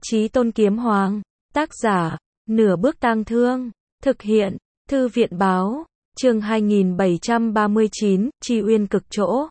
Chí Tôn Kiếm Hoàng. Tác giả, Nửa Bước Tang Thương. Thực hiện, Thư viện báo. Chương 2739, Chi Uyên cực chỗ.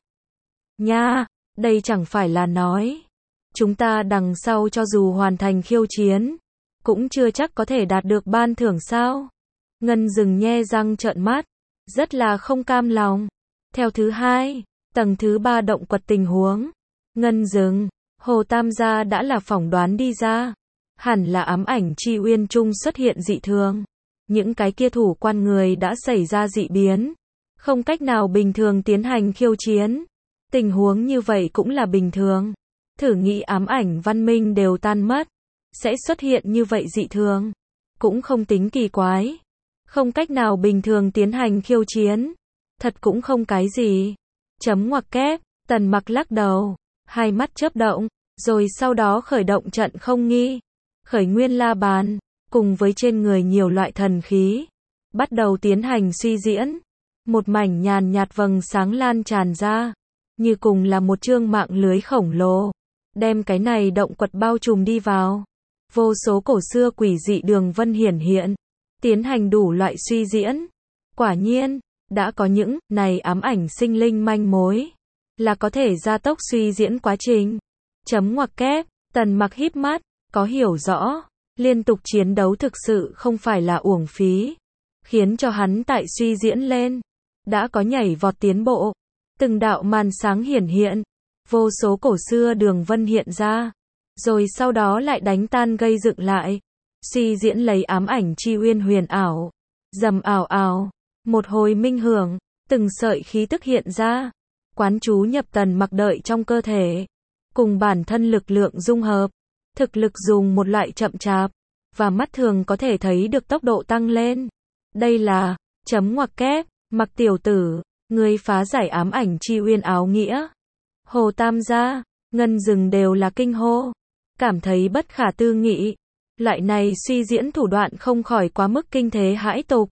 Nha, đây chẳng phải là nói. Chúng ta đằng sau cho dù hoàn thành khiêu chiến, cũng chưa chắc có thể đạt được ban thưởng sao? Ngân Dừng nhe răng trợn mắt, rất là không cam lòng. Theo thứ hai, tầng thứ 3 động quật tình huống. Ngân Dừng, Hồ Tam gia đã là phỏng đoán đi ra. Hẳn là ám ảnh Chi Uyên Trung xuất hiện dị thường. Những cái kia thủ quan người đã xảy ra dị biến. Không cách nào bình thường tiến hành khiêu chiến. Tình huống như vậy cũng là bình thường. Thử nghĩ ám ảnh văn minh đều tan mất. Sẽ xuất hiện như vậy dị thường. Cũng không tính kỳ quái. Không cách nào bình thường tiến hành khiêu chiến. Thật cũng không cái gì. Chấm ngoặc kép, Tần Mặc lắc đầu. Hai mắt chớp động. Rồi sau đó khởi động trận không nghi. Khởi nguyên la bàn. Cùng với trên người nhiều loại thần khí. Bắt đầu tiến hành suy diễn. Một mảnh nhàn nhạt vầng sáng lan tràn ra. Như cùng là một chương mạng lưới khổng lồ. Đem cái này động quật bao trùm đi vào. Vô số cổ xưa quỷ dị đường vân hiển hiện. Tiến hành đủ loại suy diễn. Quả nhiên, đã có những này ám ảnh sinh linh manh mối. Là có thể gia tốc suy diễn quá trình. Chấm ngoặc kép, Tần Mặc híp mắt, có hiểu rõ. Liên tục chiến đấu thực sự không phải là uổng phí. Khiến cho hắn tại suy diễn lên. Đã có nhảy vọt tiến bộ. Từng đạo màn sáng hiển hiện. Vô số cổ xưa đường vân hiện ra. Rồi sau đó lại đánh tan gây dựng lại. Suy diễn lấy ám ảnh Chi Uyên huyền ảo. Rầm ảo ảo. Một hồi minh hưởng. Từng sợi khí tức hiện ra. Quán chú nhập Tần Mặc đợi trong cơ thể. Cùng bản thân lực lượng dung hợp. Thực lực dùng một loại chậm chạp. Và mắt thường có thể thấy được tốc độ tăng lên. Đây là, chấm ngoặc kép, Mặc tiểu tử, ngươi phá giải ám ảnh Chi Uyên áo nghĩa. Hồ Tam gia, Ngân Dừng đều là kinh hô. Cảm thấy bất khả tư nghị. Loại này suy diễn thủ đoạn không khỏi quá mức kinh thế hãi tục.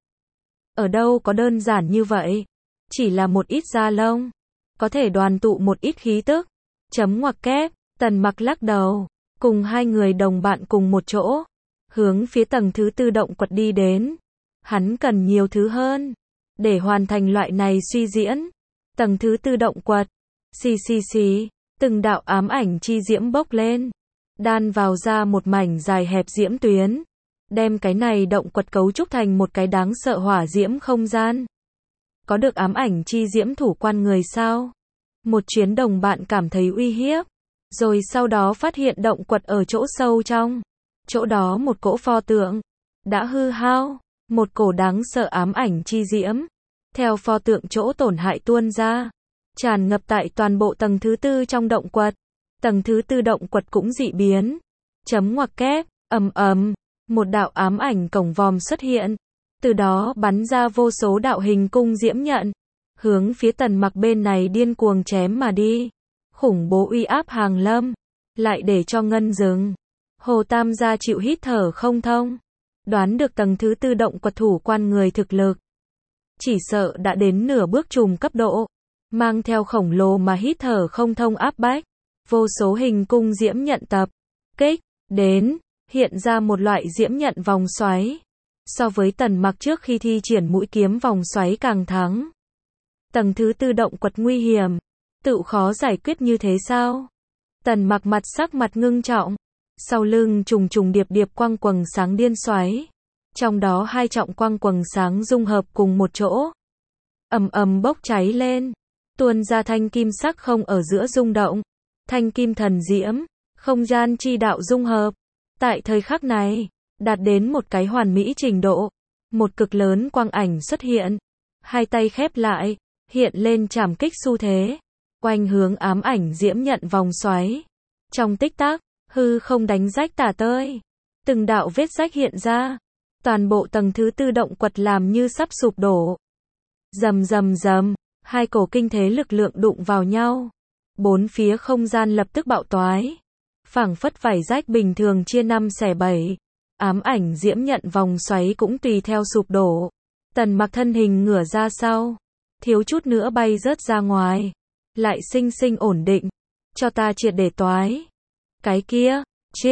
Ở đâu có đơn giản như vậy. Chỉ là một ít da lông. Có thể đoàn tụ một ít khí tức. Chấm ngoặc kép, Tần Mặc lắc đầu. Cùng hai người đồng bạn cùng một chỗ. Hướng phía tầng thứ 4 động quật đi đến. Hắn cần nhiều thứ hơn. Để hoàn thành loại này suy diễn. Tầng thứ 4 động quật. Xì xì xì. Từng đạo ám ảnh chi diễm bốc lên. Đan vào ra một mảnh dài hẹp diễm tuyến. Đem cái này động quật cấu trúc thành một cái đáng sợ hỏa diễm không gian. Có được ám ảnh chi diễm thủ quan người sao? Một chuyến đồng bạn cảm thấy uy hiếp. Rồi sau đó phát hiện động quật ở chỗ sâu trong. Chỗ đó một cỗ pho tượng. Đã hư hao. Một cổ đáng sợ ám ảnh chi diễm. Theo pho tượng chỗ tổn hại tuôn ra. Tràn ngập tại toàn bộ tầng thứ 4 trong động quật. Tầng thứ 4 động quật cũng dị biến. Chấm ngoặc kép, ầm ầm. Một đạo ám ảnh cổng vòm xuất hiện. Từ đó bắn ra vô số đạo hình cung diễm nhận. Hướng phía Tần Mặc bên này điên cuồng chém mà đi. Khủng bố uy áp hàng lâm. Lại để cho Ngân Dừng. Hồ Tam gia chịu hít thở không thông. Đoán được tầng thứ 4 động quật thủ quan người thực lực. Chỉ sợ đã đến nửa bước trùm cấp độ. Mang theo khổng lồ mà hít thở không thông áp bách. Vô số hình cung diễm nhận tập. Kích. Đến. Hiện ra một loại diễm nhận vòng xoáy. So với Tần Mặc trước khi thi triển mũi kiếm vòng xoáy càng thắng. Tầng thứ 4 động quật nguy hiểm. Tự khó giải quyết như thế sao? Tần Mặc sắc mặt ngưng trọng. Sau lưng trùng trùng điệp điệp quang quầng sáng điên xoáy. Trong đó hai trọng quang quầng sáng dung hợp cùng một chỗ. Ầm ầm bốc cháy lên. Tuôn ra thanh kim sắc không ở giữa rung động. Thanh kim thần diễm. Không gian chi đạo dung hợp. Tại thời khắc này. Đạt đến một cái hoàn mỹ trình độ. Một cực lớn quang ảnh xuất hiện. Hai tay khép lại. Hiện lên trảm kích xu thế. Quanh hướng ám ảnh diễm nhận vòng xoáy. Trong tích tắc. Hư không đánh rách tả tơi. Từng đạo vết rách hiện ra. Toàn bộ tầng thứ 4 động quật làm như sắp sụp đổ. Rầm rầm rầm. Hai cổ kinh thế lực lượng đụng vào nhau. Bốn phía không gian lập tức bạo toái. Phảng phất vải rách bình thường chia 5 xẻ 7. Ám ảnh diễm nhận vòng xoáy cũng tùy theo sụp đổ. Tần Mặc thân hình ngửa ra sau. Thiếu chút nữa bay rớt ra ngoài. Lại sinh sinh ổn định. Cho ta triệt để toái. Cái kia, chiếc,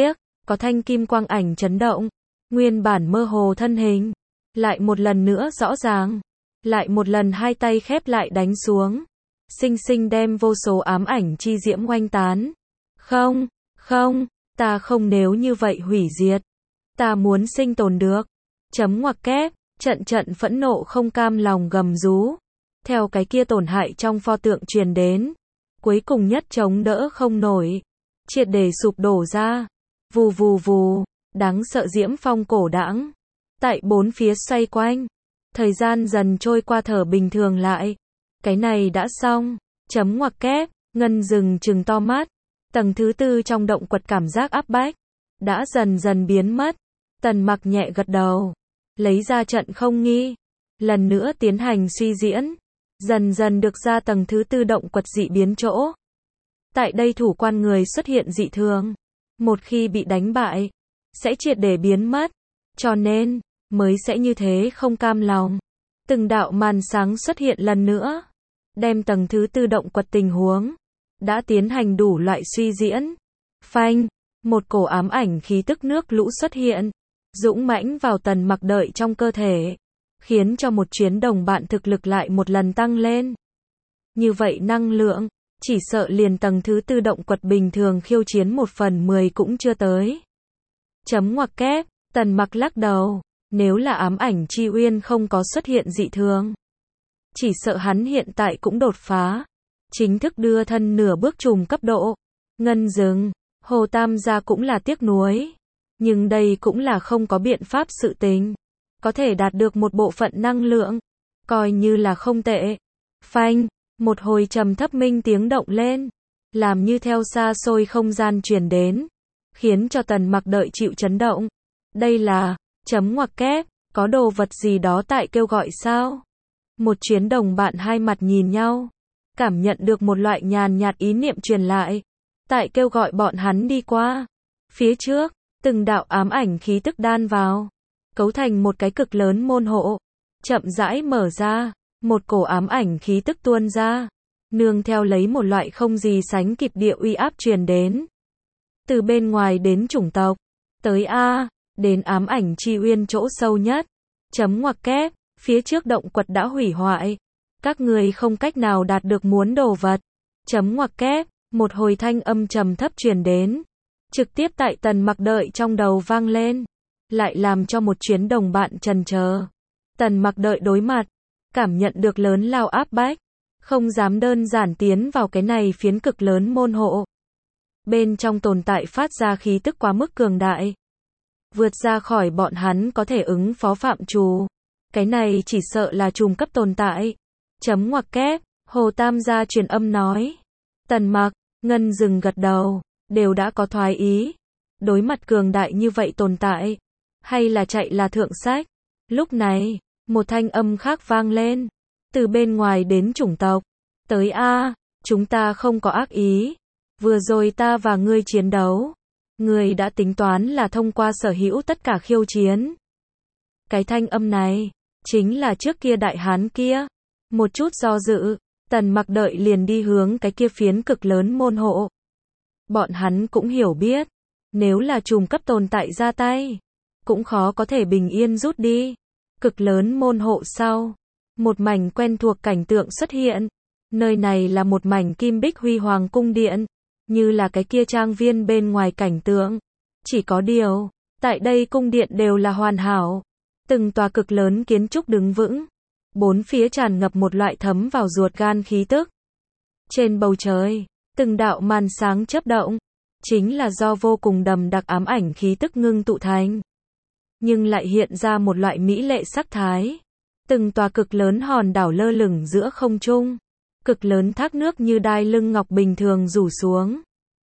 có thanh kim quang ảnh chấn động, nguyên bản mơ hồ thân hình, lại một lần nữa rõ ràng, lại một lần hai tay khép lại đánh xuống, sinh sinh đem vô số ám ảnh chi diễm oanh tán. Không, không, ta không nếu như vậy hủy diệt, ta muốn sinh tồn được. Chấm ngoặc kép, trận trận phẫn nộ không cam lòng gầm rú, theo cái kia tổn hại trong pho tượng truyền đến, cuối cùng nhất chống đỡ không nổi, triệt để sụp đổ ra. Vù vù vù, đáng sợ diễm phong cổ đãng, tại bốn phía xoay quanh, thời gian dần trôi qua thở bình thường lại. Cái này đã xong, chấm ngoặc kép, Ngân Dừng trừng to mắt, tầng thứ tư trong động quật cảm giác áp bách, đã dần dần biến mất. Tần Mặc nhẹ gật đầu, lấy ra trận không nghi, lần nữa tiến hành suy diễn, dần dần được ra tầng thứ tư động quật dị biến chỗ. Tại đây thủ quan người xuất hiện dị thường, một khi bị đánh bại, sẽ triệt để biến mất, cho nên, mới sẽ như thế không cam lòng. Từng đạo màn sáng xuất hiện lần nữa, đem tầng thứ tư động quật tình huống, đã tiến hành đủ loại suy diễn. Phanh, một cổ ám ảnh khí tức nước lũ xuất hiện, dũng mãnh vào Tần Mặc đợi trong cơ thể, khiến cho một chuyến đồng bạn thực lực lại một lần tăng lên. Như vậy năng lượng, chỉ sợ liền tầng thứ tư động quật bình thường khiêu chiến 1/10 cũng chưa tới. Chấm ngoặc kép, Tần Mặc lắc đầu, nếu là ám ảnh chi uyên không có xuất hiện dị thường, chỉ sợ hắn hiện tại cũng đột phá, chính thức đưa thân nửa bước trùm cấp độ. Ngân Dừng, Hồ Tam gia cũng là tiếc nuối, nhưng đây cũng là không có biện pháp sự tình, có thể đạt được một bộ phận năng lượng, coi như là không tệ. Phanh, một hồi trầm thấp minh tiếng động lên, làm như theo xa xôi không gian truyền đến, khiến cho Tần Mặc đợi chịu chấn động. Đây là, chấm ngoặc kép, có đồ vật gì đó tại kêu gọi sao? Một chuyến đồng bạn hai mặt nhìn nhau, cảm nhận được một loại nhàn nhạt ý niệm truyền lại, tại kêu gọi bọn hắn đi qua. Phía trước, từng đạo ám ảnh khí tức đan vào, cấu thành một cái cực lớn môn hộ, chậm rãi mở ra, một cổ ám ảnh khí tức tuôn ra, nương theo lấy một loại không gì sánh kịp địa uy áp truyền đến. Từ bên ngoài đến chủng tộc, tới đến ám ảnh chi uyên chỗ sâu nhất. Chấm ngoặc kép, phía trước động quật đã hủy hoại, các người không cách nào đạt được muốn đồ vật. Chấm ngoặc kép, một hồi thanh âm trầm thấp truyền đến, trực tiếp tại Tần Mặc đợi trong đầu vang lên, lại làm cho một chuyến đồng bạn chần chờ. Tần Mặc đợi đối mặt, cảm nhận được lớn lao áp bách, không dám đơn giản tiến vào cái này phiến cực lớn môn hộ. Bên trong tồn tại phát ra khí tức quá mức cường đại, vượt ra khỏi bọn hắn có thể ứng phó phạm trù. Cái này chỉ sợ là trùm cấp tồn tại. Chấm ngoặc kép, Hồ Tam gia truyền âm nói. Tần Mặc, Ngân Dừng gật đầu, đều đã có thoái ý. Đối mặt cường đại như vậy tồn tại, hay là chạy là thượng sách. Lúc này, một thanh âm khác vang lên, từ bên ngoài đến chủng tộc, tới chúng ta không có ác ý. Vừa rồi ta và ngươi chiến đấu, ngươi đã tính toán là thông qua sở hữu tất cả khiêu chiến. Cái thanh âm này, chính là trước kia đại hán kia. Một chút do dự, Tần Mặc đợi liền đi hướng cái kia phiến cực lớn môn hộ. Bọn hắn cũng hiểu biết, nếu là trùm cấp tồn tại ra tay, cũng khó có thể bình yên rút đi. Cực lớn môn hộ sau, một mảnh quen thuộc cảnh tượng xuất hiện. Nơi này là một mảnh kim bích huy hoàng cung điện, như là cái kia trang viên bên ngoài cảnh tượng. Chỉ có điều, tại đây cung điện đều là hoàn hảo, từng tòa cực lớn kiến trúc đứng vững, bốn phía tràn ngập một loại thấm vào ruột gan khí tức. Trên bầu trời, từng đạo màn sáng chớp động, chính là do vô cùng đậm đặc ám ảnh khí tức ngưng tụ thành, nhưng lại hiện ra một loại mỹ lệ sắc thái. Từng tòa cực lớn hòn đảo lơ lửng giữa không trung, cực lớn thác nước như đai lưng ngọc bình thường rủ xuống,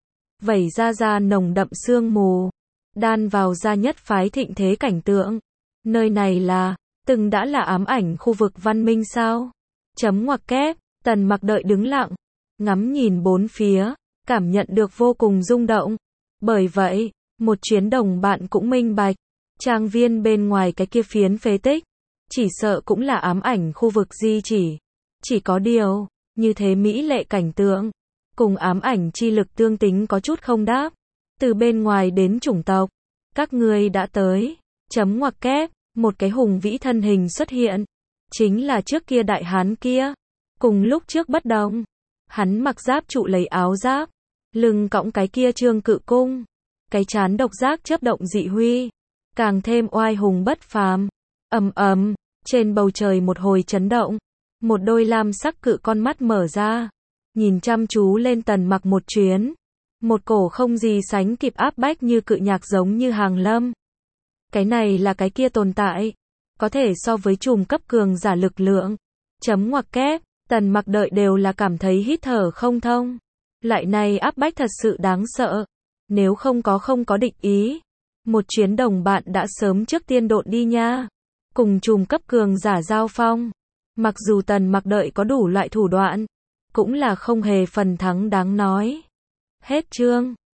vẩy ra nồng đậm sương mù, đan vào ra nhất phái thịnh thế cảnh tượng. Nơi này là, từng đã là ám ảnh khu vực văn minh sao? Chấm ngoặc kép, Tần Mặc đợi đứng lặng, ngắm nhìn bốn phía, cảm nhận được vô cùng rung động. Bởi vậy, một chuyến đồng bạn cũng minh bạch, trang viên bên ngoài cái kia phiến phế tích, chỉ sợ cũng là ám ảnh khu vực di chỉ. Chỉ có điều, như thế mỹ lệ cảnh tượng, cùng ám ảnh chi lực tương tính có chút không đáp. Từ bên ngoài đến chủng tộc, Các ngươi đã tới. Chấm ngoặc kép, một cái hùng vĩ thân hình xuất hiện. Chính là trước kia đại hán kia. Cùng lúc trước bất đồng. Hắn mặc giáp trụ lấy áo giáp. Lưng cõng cái kia trương cự cung. Cái trán độc giác chớp động dị huy. Càng thêm oai hùng bất phàm. Ầm ầm, trên bầu trời một hồi chấn động. Một đôi lam sắc cự con mắt mở ra. Nhìn chăm chú lên Tần Mặc một chuyến. Một cổ không gì sánh kịp áp bách như cự nhạc giống như hàng lâm. Cái này là cái kia tồn tại. Có thể so với trùm cấp cường giả lực lượng. Chấm ngoặc kép, Tần Mặc đợi đều là cảm thấy hít thở không thông. Lại này áp bách thật sự đáng sợ. Nếu không có định ý. Một chuyến đồng bạn đã sớm trước tiên độn đi nha. Cùng trùm cấp cường giả giao phong. Mặc dù Tần Mặc đợi có đủ loại thủ đoạn. Cũng là không hề phần thắng đáng nói. Hết chương.